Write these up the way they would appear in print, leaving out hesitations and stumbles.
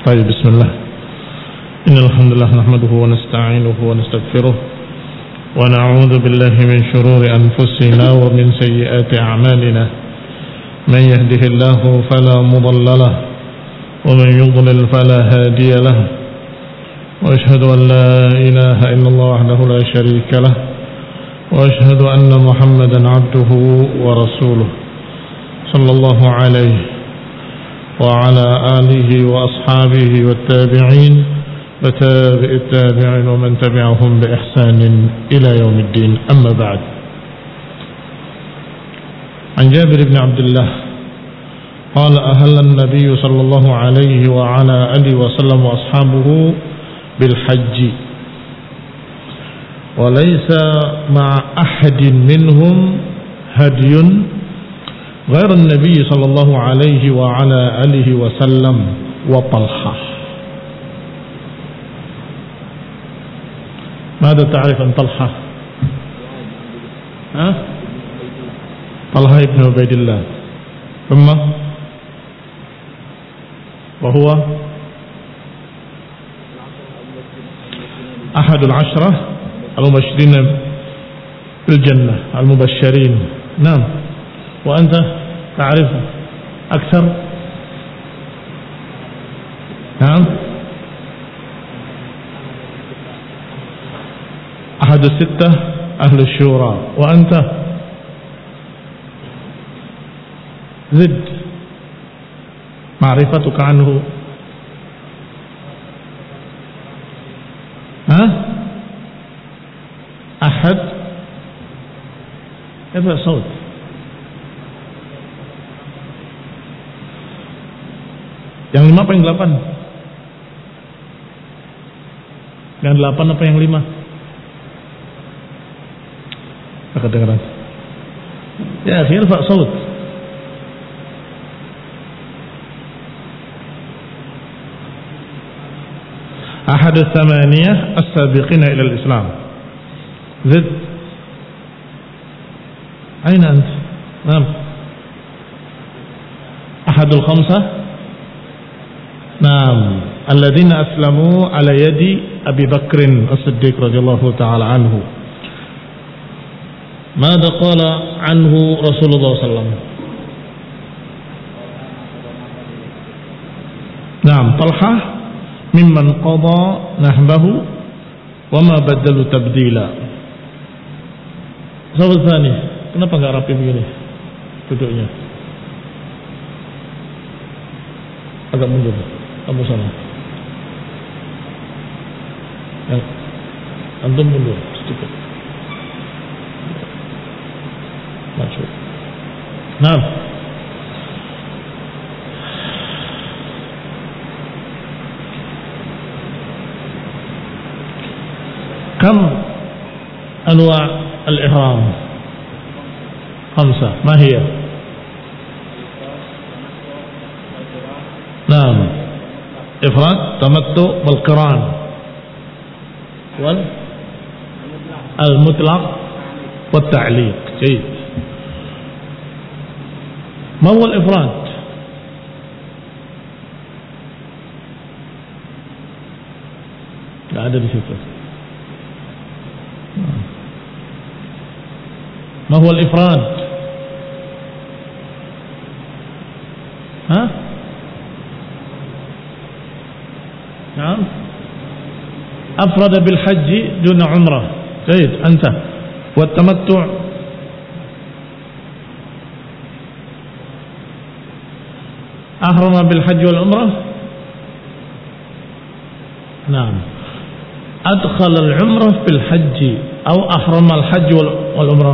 طيب بسم الله إن الحمد لله نحمده ونستعينه ونستغفره ونعوذ بالله من شرور أنفسنا ومن سيئات أعمالنا من يهده الله فلا مضل له ومن يضلل فلا هادي له وأشهد أن لا إله إلا الله وحده لا شريك له وأشهد أن محمدا عبده ورسوله صلى الله عليه وعلى آله وأصحابه والتابعين وتابع التابعين ومن تبعهم بإحسان إلى يوم الدين أما بعد عن جابر بن عبد الله قال أهل النبي صلى الله عليه وعلى آله وسلم وأصحابه بالحج وليس مع أحد منهم هدي غير النبي صلى الله عليه وعلى آله وسلم وطلحة. ماذا تعرف عن طلحة؟ طلحة ابن عبيد الله ثم وهو أحد العشرة المبشرين بالجنة المبشرين. نعم. وأنت تعرف أكثر؟ نعم. أحد الستة أهل الشورى. وأنت زد معرفتك عنه. أحد ارفع صوت. Yang 5 apa yang 8? Yang 8 apa yang 5? Kedengaran. Ya, akhirnya irfa' saut. Ahad ats-tsamaniyah as-sabiqina ila al-Islam. Zid. Aina ant? Naam. Ahadul khamsah. Naam, alladzina aslamu ala yadi Abi Bakrin As-Siddiq radhiyallahu ta'ala anhu. Mada qala anhu Rasulullah sallallahu alaihi wasallam? Naam, Talhah mimman qada nahbahu wa ma badalu tabdila. Sahabat tsani, kenapa enggak rapi begini duduknya? Agak mundur. Kamu sana. Yang antum mundur sedikit. Maju. Nah. Kam anwa' al-ihram? 5. Ma hiya? Naam. إفراد تمتع بالقران والمطلق والتعليق. جيد. ما هو الإفراد؟ لا ada di situ. ما هو الإفراد؟ نعم. أفرد بالحج دون عمرة. جيد. أنت والتمتع أحرم بالحج والعمرة. نعم. أدخل العمرة في الحج أو أحرم الحج والعمرة.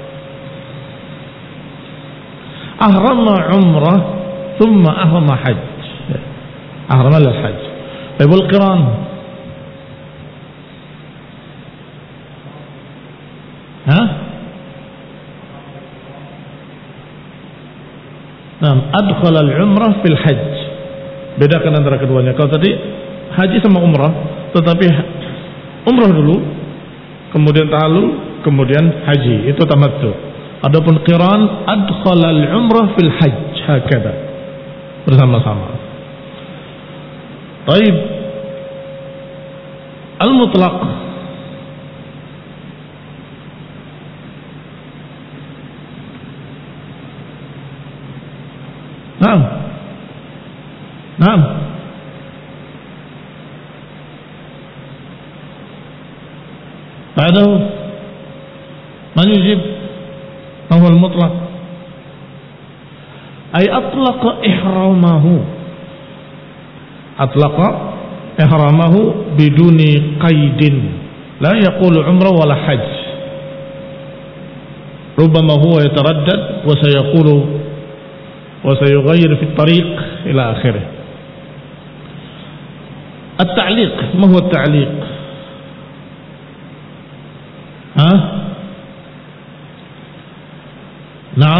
أحرم عمرة ثم أحرم حج. أحرم للحج. طيب والقران؟ Nah, adkhala al-umrah fil hajj. Bedakan antara keduanya. Kalau tadi haji sama umrah, tetapi umrah dulu, kemudian ta'allul, kemudian haji, itu tamattu. Adapun qiran, adkhala al-umrah fil hajj, hakada. Bersama-sama. Taib al-mutlaq Naam. Naam. بعده من يجيب ما هو المطلق أي أطلق إحرامه بدون قيد لا يقول عمره ولا حج ربما هو يتردد وسيغير في الطريق إلى آخره. التعليق ما هو التعليق؟ Naam.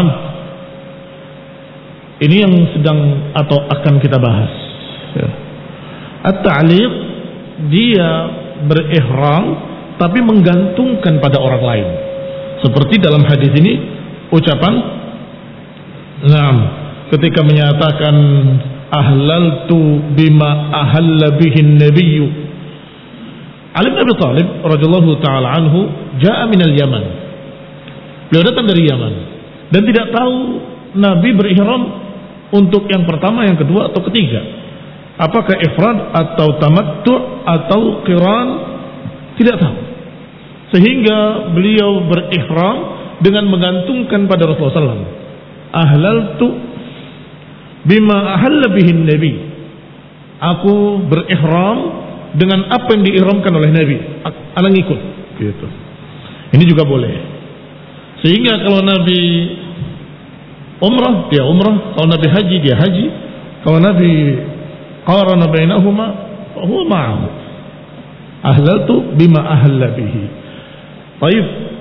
Ini yang sedang atau akan kita bahas. At-ta'liq, dia berihram tapi menggantungkan pada orang lain. Seperti dalam hadis ini ucapan Naam, ketika menyatakan ahlaltu bima ahalla bihi an-nabiyyu. Ali bin Abi Thalib radhiyallahu taala anhu jaa minal Yaman. Beliau datang dari Yaman dan tidak tahu Nabi berihram untuk yang pertama, yang kedua atau ketiga. Apakah ifrad atau tamattu' atau qiran? Tidak tahu. Sehingga beliau berihram dengan menggantungkan pada Rasulullah SAW. Ahlaltu bima ahalla bihin Nabi. Aku berihram dengan apa yang diihramkan oleh Nabi. Ana ngikut gitu. Ini juga boleh. Sehingga kalau Nabi umrah, dia umrah. Kalau Nabi haji, dia haji. Kalau Nabi qarana bainahuma, huwa ma'ahu. Ahlaltu bima ahalla bihi. Baik.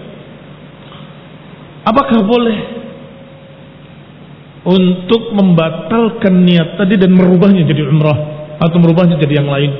Apakah boleh untuk membatalkan niat tadi dan merubahnya jadi umrah atau merubahnya jadi yang lain?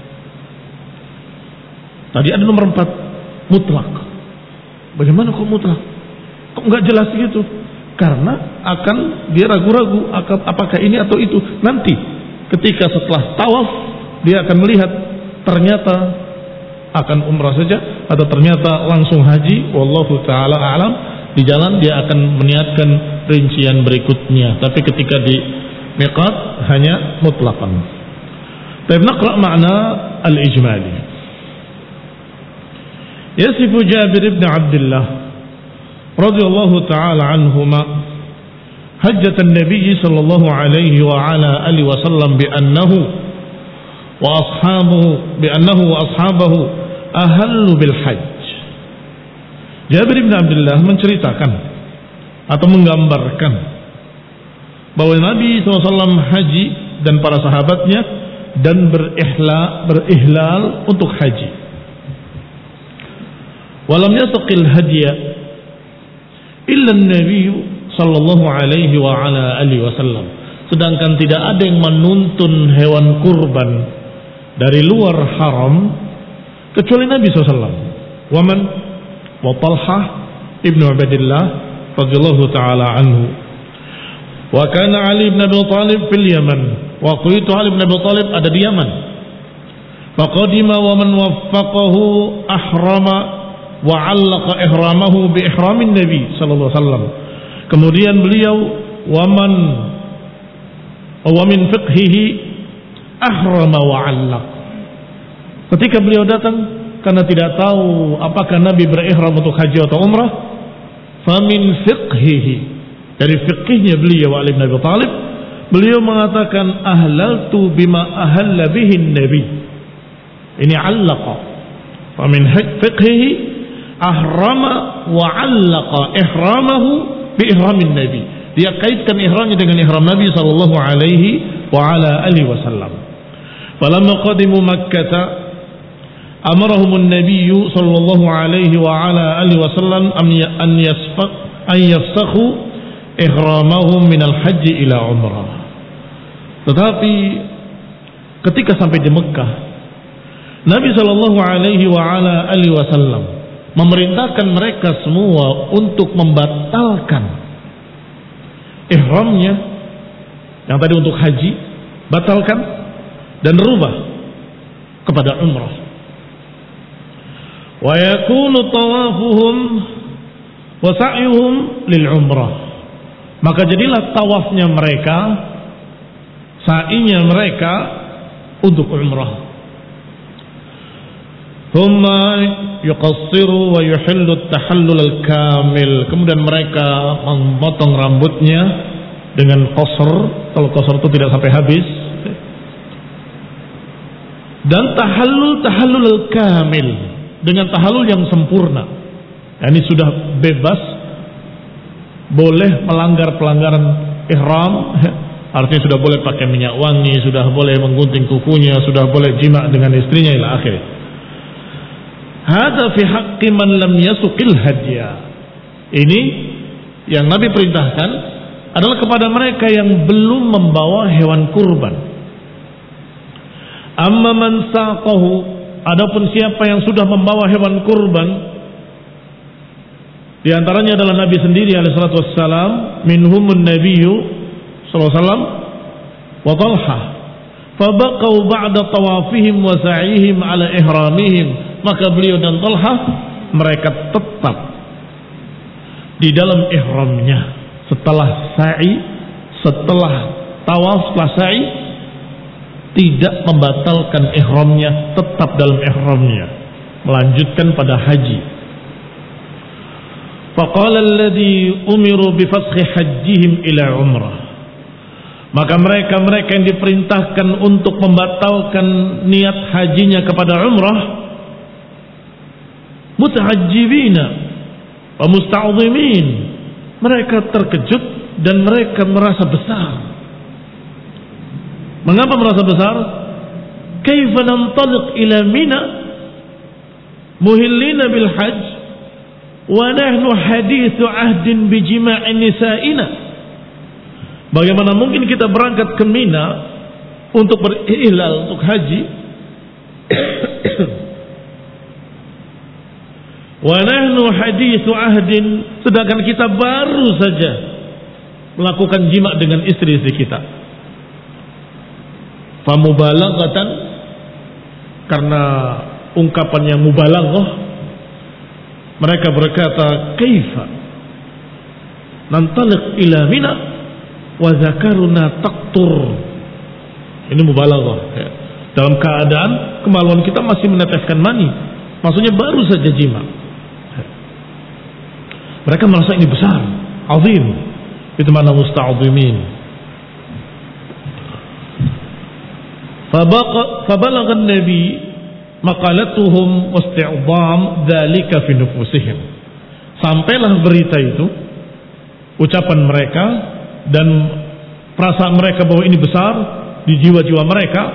Tadi ada nomor 4, mutlak. Bagaimana kok mutlak? Kok nggak jelas gitu? Karena akan dia ragu-ragu apakah ini atau itu. Nanti ketika setelah tawaf dia akan melihat ternyata akan umrah saja atau ternyata langsung haji. Wallahu taala a'lam. Di jalan dia akan meniatkan rincian berikutnya. Tapi ketika di miqat hanya mutlaqan. Tapi naqra makna al-ijmali. Yasifu Jabir ibn Abdullah radhiyallahu ta'ala anhuma hajjat an-nabiy sallallahu alaihi wa ala alihi wa sallam bi annahu wa ashabahu ahallu bil hajj. Jabir ibn Abdullah menceritakan atau menggambarkan bahwa Nabi SAW haji dan para sahabatnya dan berihlal untuk haji. Walam yasaqil hadiya illa an-nabiy sallallahu alaihi wa ala alihi wasallam. Sedangkan tidak ada yang menuntun hewan kurban dari luar haram kecuali Nabi SAW. Waman wa Talhah ibnu Ubaidillah radhiyallahu taala anhu. Wa kana Ali ibn Abi Thalib fil Yaman. Waktu itu Ali ibn Abi Thalib ada di Yaman. Faqadima wa man waffaqahu ahrama wa 'allaqa ihramahu bi ihramin Nabi sallallahu alaihi wasallam. Kemudian beliau wa min fiqhihi ahrama wa 'allaq. Ketika beliau datang karena tidak tahu apakah Nabi berihram untuk haji atau umrah, fa min fiqhihi, dari fiqhnya beliau Ali bin Abi Thalib, beliau mengatakan ahlaltu bima ahalla bihi Nabi. Ini 'allaqa. Fa min fiqhihi ahrama wa 'allaqa ihramahu bi ihramin Nabi. Dia kaitkan ihramnya dengan ihram Nabi sallallahu alaihi wa ala alihi wasallam. Falamma qadimu Makkah amarahum an-nabiy sallallahu alaihi wa ala alihi wasallam an yafsakhu ihramahum min al-hajj ila umrah. Tetapi ketika sampai di Mekah, Nabi sallallahu alaihi wa ala alihi wasallam memerintahkan mereka semua untuk membatalkan ihramnya yang tadi untuk haji, batalkan, dan rubah kepada umrah. Wa yakunu tawafuhum wa sa'yuhum lil umrah. Maka jadilah tawafnya mereka, sa'inya mereka untuk umrah. Thumma yuqassiru wa yuhillu at-tahallul al-kamil. Kemudian mereka memotong rambutnya dengan qasr, kalau qasr itu tidak sampai habis. Dan tahallul al-kamil, dengan tahallul yang sempurna. Ini sudah bebas, boleh melanggar pelanggaran ihram. Artinya sudah boleh pakai minyak wangi, sudah boleh menggunting kukunya, sudah boleh jima dengan istrinya ila akhirnya. Hadza fi haqqi man lam yasuqil hadya. Ini yang Nabi perintahkan adalah kepada mereka yang belum membawa hewan kurban. Amma man saqahu, adapun siapa yang sudah membawa hewan kurban, di antaranya adalah Nabi sendiri alaihi salatu wassalam, minhumun nabiyyu sallallahu alaihi wasallam wa Talha. Fabaqau ba'da tawafihim wa sa'ihim ala ihramihim. Maka beliau dan Talha mereka tetap di dalam ihramnya setelah sa'i, setelah tawaf, setelah sa'i, tidak membatalkan ihramnya, tetap dalam ihramnya, melanjutkan pada haji. Faqala alladhi umiru bi fasakhi hajjihim ila umrah. Maka mereka yang diperintahkan untuk membatalkan niat hajinya kepada umrah, muta'ajjibina wa musta'zimin, mereka terkejut dan mereka merasa besar. Mengapa merasa besar? Kaifa nantaliq ila Mina muhillina bil hajj wa nahnu hadithu ahdin bi jima'in nisa'ina. Bagaimana mungkin kita berangkat ke Mina untuk berihlal, untuk haji, wa nahnu haditsu ahdin, sedangkan kita baru saja melakukan jima dengan istri-istri kita. Famubalaghatan, karena ungkapan yang mubalaghah, mereka berkata, kaifa nantaliq ila Mina wa zakaruna taqtur. Ini mubalaghah ya. Dalam keadaan kemaluan kita masih meneteskan mani, maksudnya baru saja jima. Mereka merasa ini besar, azim. Itu mana musta'zimin. Fabalaghan nabi maqalatuhum wasti'dham dzalika fi nufusihim. Sampailah berita itu, ucapan mereka dan perasaan mereka bahwa ini besar di jiwa-jiwa mereka.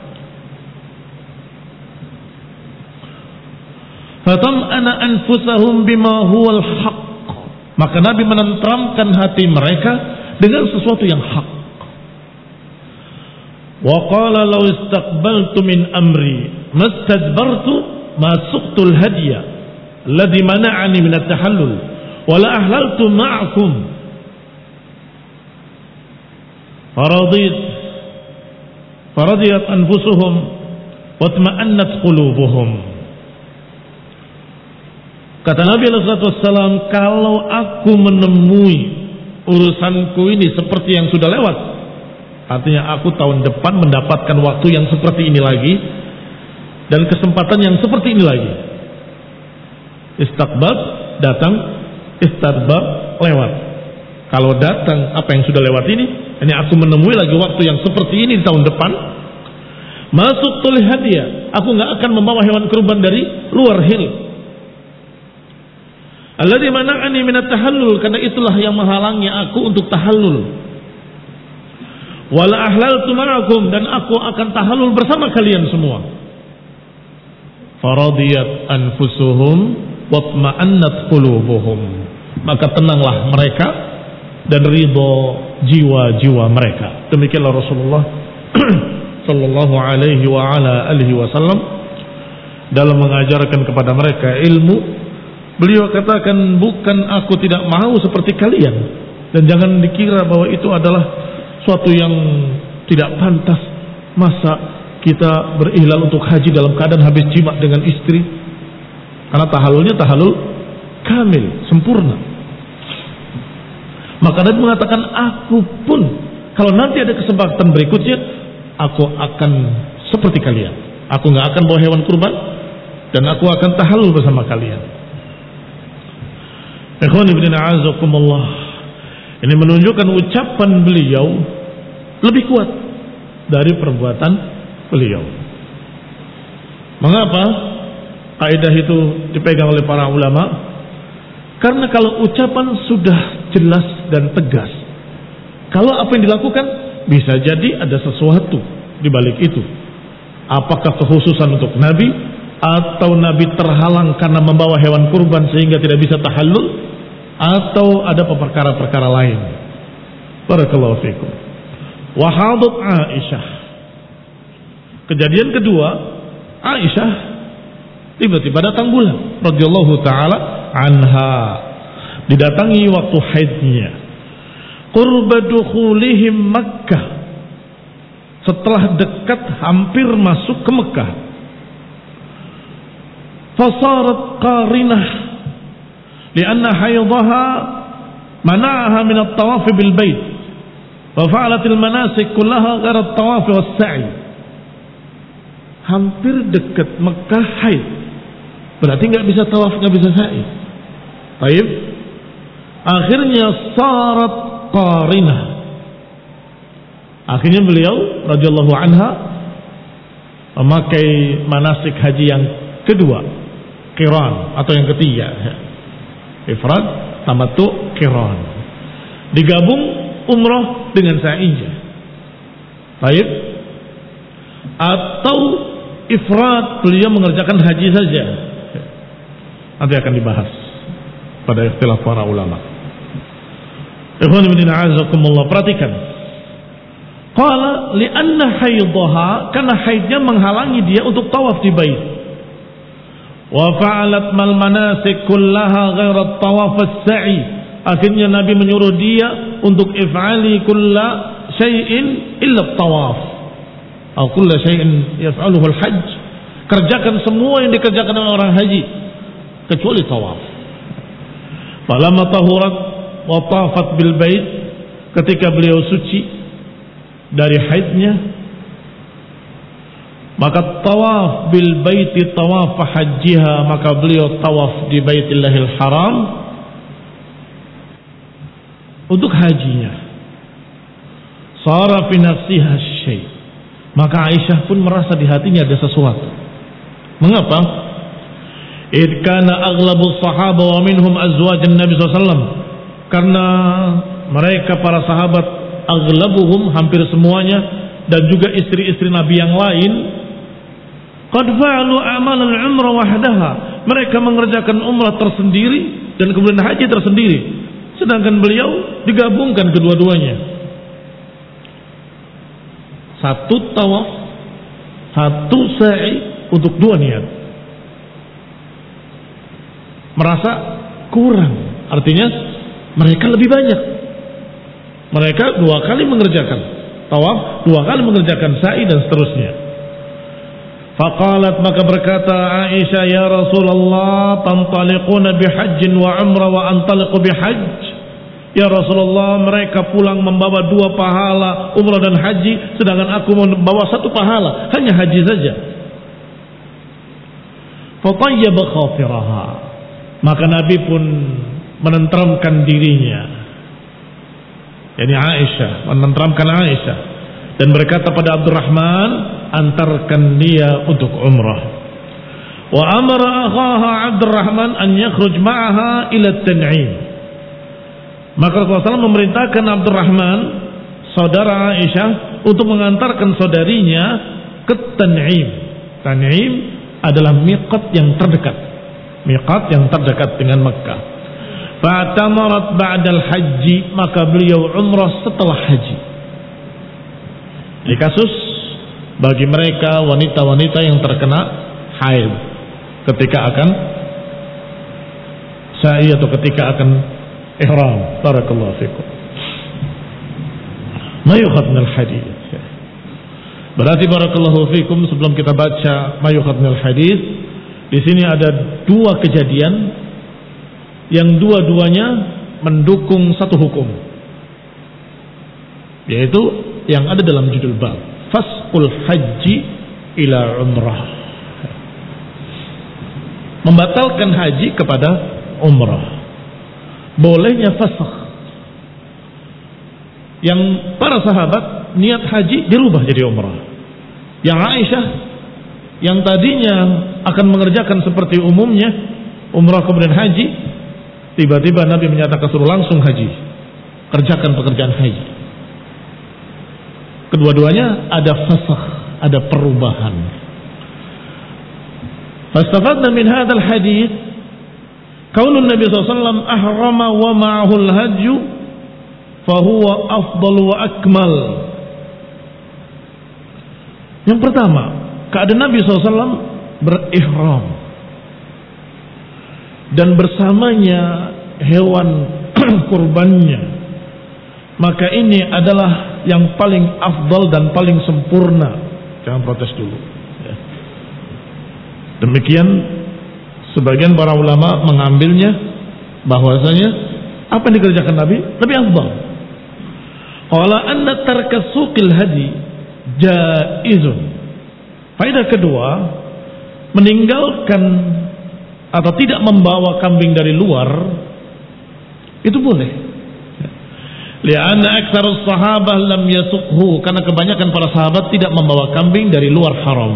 Fatam'ana anfusahum bima huwal haqq. Maka Nabi menenteramkan hati mereka dengan sesuatu yang hak. Wa qala law istaqbaltu min amri mastadbartu ma suqtul hadiya alladhi mana'ani min at-tahallul wa la ahlaltu ma'akum. Faradiyat anfusuhum wa tma'annat qulubuhum. Kata Nabi SAW, kalau aku menemui urusanku ini seperti yang sudah lewat, artinya aku tahun depan mendapatkan waktu yang seperti ini lagi dan kesempatan yang seperti ini lagi. Istaqbal datang, istadbar lewat. Kalau datang apa yang sudah lewat ini aku menemui lagi waktu yang seperti ini di tahun depan, masuk tulih hadiah, aku nggak akan membawa hewan kurban dari luar hil. Alladzi mana'ani minat tahallul, karena itulah yang menghalangi aku untuk tahallul. Wala ahlaltu ma'akum, dan aku akan tahallul bersama kalian semua. Faradiyat anfusuhum watma'annat qulubuhum. Maka tenanglah mereka dan ridho jiwa-jiwa mereka. Demikianlah Rasulullah sallallahu alaihi wa ala alihi wasallam dalam mengajarkan kepada mereka ilmu. Beliau katakan, bukan aku tidak mau seperti kalian, dan jangan dikira bahwa itu adalah suatu yang tidak pantas. Masa kita berihlal untuk haji dalam keadaan habis jima dengan istri? Karena tahallulnya tahallul kamil, sempurna. Maka Nabi mengatakan, aku pun kalau nanti ada kesempatan berikutnya, aku akan seperti kalian. Aku nggak akan bawa hewan kurban dan aku akan tahallul bersama kalian. Ikhwan ibn a'azakumullah. Ini menunjukkan ucapan beliau lebih kuat dari perbuatan beliau. Mengapa kaidah itu dipegang oleh para ulama? Karena kalau ucapan sudah jelas dan tegas, kalau apa yang dilakukan bisa jadi ada sesuatu di balik itu. Apakah kekhususan untuk Nabi, atau Nabi terhalang karena membawa hewan kurban sehingga tidak bisa tahallul, atau ada perkara-perkara lain. Barakallahu fikum. Wahadat Aisyah. Kejadian kedua, Aisyah tiba-tiba datang bulan radhiyallahu taala anha, didatangi waktu haidnya. Qurba dukhulihim Makkah, setelah dekat hampir masuk ke Mekah. Fasarat qarinah lianna haydhaha mana'aha min at-tawaf bil bait wa fa'alat al-manasik kullaha ghayra at-tawaf was-sa'i. Hampir dekat Mekah haid, berarti nggak bisa tawaf, nggak bisa sa'i. Baik, akhirnya sarat qarinah. Akhirnya beliau radhiyallahu anha memakai manasik haji yang kedua, qiran, atau yang ketiga, ifrad, tamattu, qiran, digabung umrah dengan sa'inya. Baik, atau ifrad, beliau mengerjakan haji saja. Nanti akan dibahas pada ikhtilaf para ulama. Ikhwan ibn a'azakumullah, perhatikan. Qala li'anna haydhaha, karena haidnya menghalangi dia untuk tawaf di bait. Wa fa'alat mal manasik kullaha ghairat tawaf as-sa'i. Akhirnya Nabi menyuruh dia untuk if'ali kulla syai'in illa tawaf. Atau kulla syai'in yaf'aluhu al-hajj. Kerjakan semua yang dikerjakan oleh orang haji kecuali tawaf. Falamma tahurat wa tafat bil bait, ketika beliau suci dari haidnya, maka tawaf bil baiti tawaf hajjiha, maka beliau tawaf di Baitillahil Haram untuk hajinya. Sara fi nafsiha syai', maka Aisyah pun merasa di hatinya ada sesuatu. Mengapa? Id kana aghlabu sahaba wa minhum azwajan Nabi SAW, karena mereka para sahabat, aghlabuhum, hampir semuanya, dan juga istri-istri Nabi yang lain, qad fa'alu amalan umrah wahdaha, mereka mengerjakan umrah tersendiri dan kemudian haji tersendiri, sedangkan beliau digabungkan kedua-duanya. Satu tawaf, satu sa'i untuk dua niat. Merasa kurang, artinya mereka lebih banyak. Mereka dua kali mengerjakan tawaf, dua kali mengerjakan sa'i, dan seterusnya. Faqalat, maka berkata Aisyah, ya Rasulullah, tantaliquna bihajjin wa umrah wa antaliqu bihajj. Ya Rasulullah, mereka pulang membawa dua pahala, umrah dan haji, sedangkan aku membawa satu pahala, hanya haji saja. Fatayyaba khafiraha, maka Nabi pun menenteramkan dirinya, yakni Aisyah, menenteramkan Aisyah, dan berkata pada Abdurrahman, antarkan dia untuk umrah. Wa amara akhaha Abdurrahman an yakhruj ma'aha ila Tan'im, maka Rasulullah SAW memerintahkan Abdurrahman, saudara Aisyah, untuk mengantarkan saudarinya ke Tan'im. Tan'im adalah miqat yang terdekat, miqat yang terdekat dengan Mekkah. Fa'tamarat ba'dal haji, maka beliau umrah setelah haji. Ini kasus bagi mereka wanita-wanita yang terkena haid ketika akan sa'i atau ketika akan ihram. Barakallahu fikum. Ma yukhad minal hadith. Berarti barakallahu fikum, sebelum kita baca ma yu'khadz minal hadis, di sini ada dua kejadian yang dua-duanya mendukung satu hukum, yaitu yang ada dalam judul bab, fasqul haji ila umrah, membatalkan haji kepada umrah. Bolehnya fasakh, yang para sahabat niat haji dirubah jadi umrah. Yang Aisyah yang tadinya akan mengerjakan seperti umumnya umrah kemudian haji, tiba-tiba Nabi menyatakan suruh langsung haji, kerjakan pekerjaan haji. Kedua-duanya ada fasakh, ada perubahan. Fastafadna min hadzal hadits qaulun Nabi sallallahu alaihi wasallam ahrama wa ma'ahul hajju fahuwa afdal wa akmal. Yang pertama, keadaan Nabi SAW berihram dan bersamanya hewan kurbannya, maka ini adalah yang paling afdal dan paling sempurna. Jangan protes dulu. Demikian sebagian para ulama mengambilnya bahwasanya apa yang dikerjakan Nabi lebih afdal. Qala anna tarka suqil hadi jaizun. Faedah kedua, meninggalkan atau tidak membawa kambing dari luar itu boleh. Li'anna aktsarus sahabah lam yasuqhu, karena kebanyakan para sahabat tidak membawa kambing dari luar haram.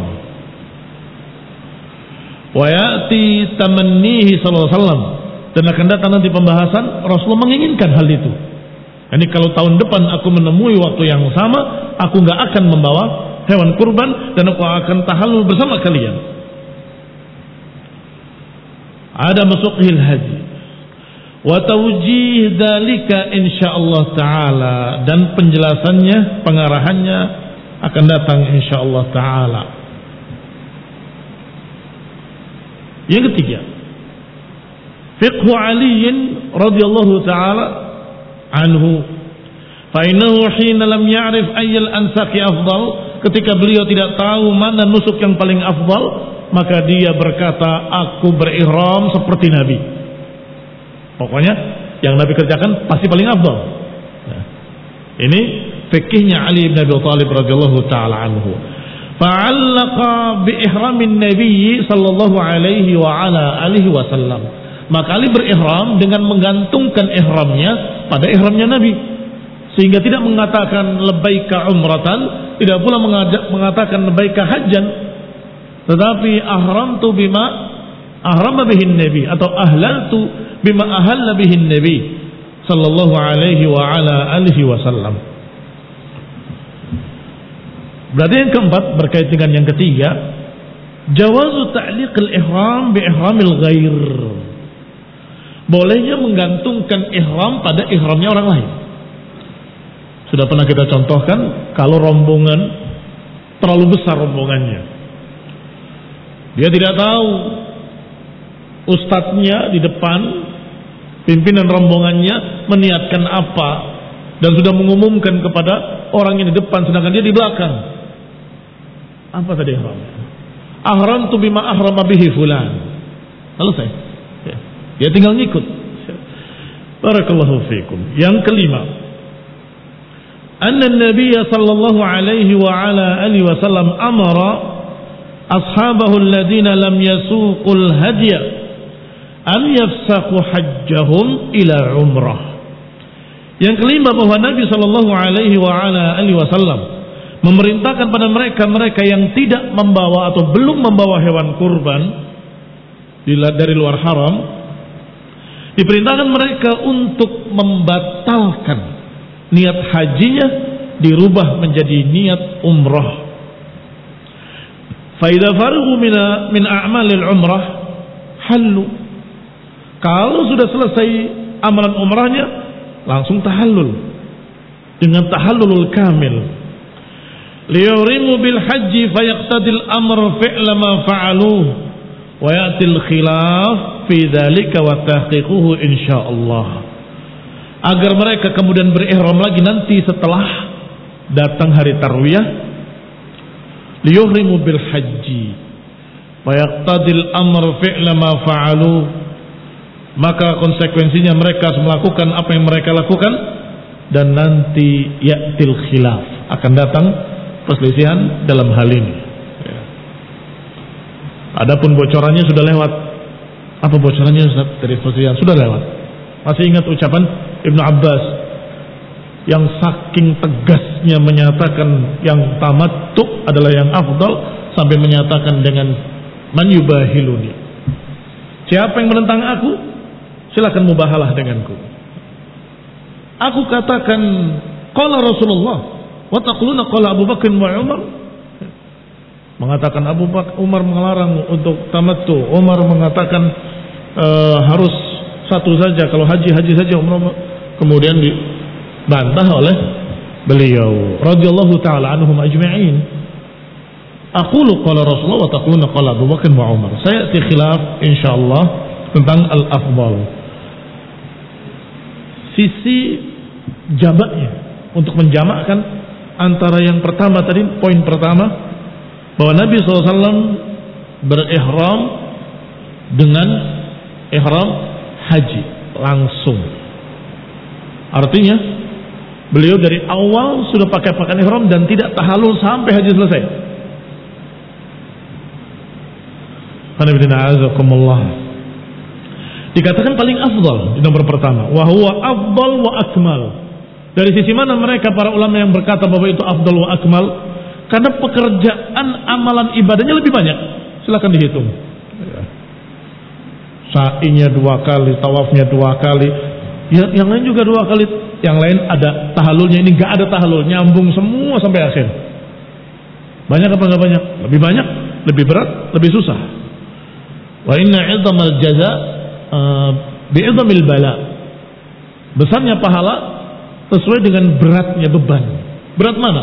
Wa ya'ti tamannihi sallallahu alaihi wasallam, dan akan datang nanti pembahasan Rasulullah menginginkan hal itu. Ini kalau tahun depan aku menemui waktu yang sama, aku nggak akan membawa hewan kurban dan aku akan tahallul bersama kalian. Ada masuqil haji wa tawjih dalika insyaallah taala, dan penjelasannya, pengarahannya akan datang insyaallah taala. Yang ketiga, fiqhu Ali radhiyallahu taala anhu, fa innahu hina lam ya'rif ayyal ansaki afdal, ketika beliau tidak tahu mana nusuk yang paling afdal, maka dia berkata, aku berihram seperti Nabi. Pokoknya yang Nabi kerjakan pasti paling afdal. Nah, ini fikihnya Ali bin Abi Thalib radhiyallahu taala anhu. Fa'allaqa bi ihramin Nabi sallallahu alaihi wa ala alihi wasallam. Maka Ali berihram dengan menggantungkan ihramnya pada ihramnya Nabi, sehingga tidak mengatakan labbaika umratan, tidak pula mengatakan labbaika hajjan, tetapi ahramtu bima ahrama bihin Nabi, atau ahlaltu bima ahalla bihin Nabi sallallahu alaihi wa ala alihi wasallam. Berarti yang keempat berkait dengan yang ketiga, jawazu ta'liqil ihram bi ihramil ghair. Bolehnya menggantungkan ihram pada ihramnya orang lain. Sudah pernah kita contohkan, kalau rombongan terlalu besar rombongannya, dia tidak tahu ustadznya di depan, pimpinan rombongannya meniatkan apa, dan sudah mengumumkan kepada orang yang di depan sedangkan dia di belakang. Apa tadi ihram? Ahramtu bima ahrama bihi fulan. Selesai. Dia tinggal ngikut. Barakallahu fikum. Yang kelima, anna Nabi sallallahu alaihi wa ala alihi wasallam amara ashabahu alladhina lam yasuqul hadiya an yafsaqu hajjahum ila umrah. Yang kelima, bahwa Nabi sallallahu alaihi wa ala alihi wasallam memerintahkan pada mereka yang tidak membawa atau belum membawa hewan kurban dari luar haram, diperintahkan mereka untuk membatalkan niat hajinya, dirubah menjadi niat umrah. Fa idza faraghu min a'malil umrah hallu. Kalau sudah selesai amalan umrahnya, langsung tahallul dengan tahallulul kamil. Liyurimu bil haji fayaqtadil amr fi'la ma fa'aluhu wa ya'til khilaf fi dzalika wa tahqiquhu insyaallah. Agar mereka kemudian berihram lagi nanti setelah datang hari tarwiyah, liyuhrimu bil haji wa yaqtadil amr fi'la ma fa'alu, maka konsekuensinya mereka melakukan apa yang mereka lakukan, dan nanti ya'til khilaf, akan datang perselisihan dalam hal ini. Adapun bocorannya sudah lewat. Apa bocorannya dari perselisihan? Sudah lewat. Masih ingat ucapan Ibnu Abbas yang saking tegasnya menyatakan yang tamattu adalah yang afdal, sampai menyatakan dengan man yubahiluni, siapa yang menentang aku silakan mubahalah denganku. Aku katakan qala Rasulullah wa taquluna qala Abu Bakar wa Umar. Mengatakan Abu Bakar, Umar melarang untuk tamattu, Umar mengatakan harus satu saja, kalau haji saja, umrah. Kemudian dibantah oleh beliau radhiyallahu taala anhum ajma'in. Aqulu qala Rasulullah wa taquluna qala Abu Bakar wa Umar. Saya khilaf insyaallah tentang al-afdal. Sisi jamaknya, untuk menjamakkan antara yang pertama tadi, poin pertama, bahwa Nabi SAW berihram dengan ihram haji langsung. Artinya beliau dari awal sudah pakai pakaian ihram dan tidak tahallul sampai haji selesai. Dikatakan paling afdal di nomor pertama, wa huwa afdal wa akmal. Dari sisi mana mereka para ulama yang berkata bahwa itu afdal wa akmal? Karena pekerjaan amalan ibadahnya lebih banyak. Silakan dihitung. Sa'inya 2 kali, tawafnya 2 kali, yang lain juga 2 kali. Yang lain ada tahallulnya, ini enggak ada tahallul, nyambung semua sampai akhir. Banyak apa enggak banyak? Lebih banyak, lebih berat, lebih susah. Wa inna 'idhamal jaza bi'idhamil bala. Besarnya pahala sesuai dengan beratnya beban. Berat mana?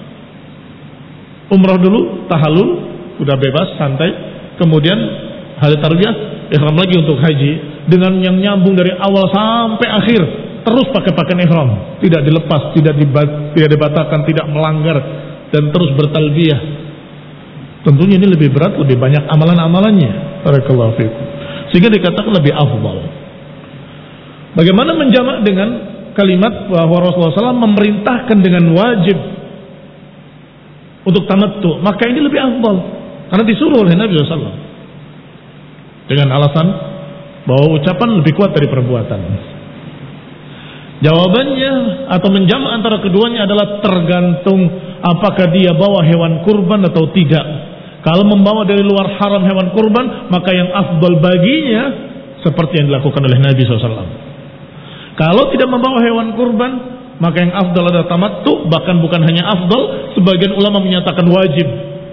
Umrah dulu, tahallul, udah bebas, santai. Kemudian hari tarbiyah, ihram lagi untuk haji, dengan yang nyambung dari awal sampai akhir, terus pakai pakaian ihram, tidak dilepas, tidak dibatalkan, tidak melanggar, dan terus bertalbiyah. Tentunya ini lebih berat, lebih banyak amalan-amalannya. Barakallahu fiikum. Sehingga dikatakan lebih afdal. Bagaimana menjamak dengan kalimat bahwa Rasulullah SAW memerintahkan dengan wajib untuk tamattu, maka ini lebih afdal karena disuruh oleh Nabi SAW dengan alasan bahwa ucapan lebih kuat dari perbuatan. Jawabannya atau menjamak antara keduanya adalah tergantung apakah dia bawa hewan kurban atau tidak. Kalau membawa dari luar haram hewan kurban, maka yang afdal baginya seperti yang dilakukan oleh Nabi SAW. Kalau tidak membawa hewan kurban, maka yang afdal adalah tamattu. Bahkan bukan hanya afdal, sebagian ulama menyatakan wajib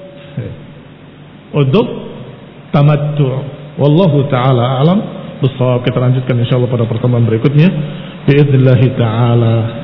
untuk tamattu. Wallahu ta'ala alam bissawab. Kita lanjutkan insyaallah pada pertemuan berikutnya biidznillah ta'ala.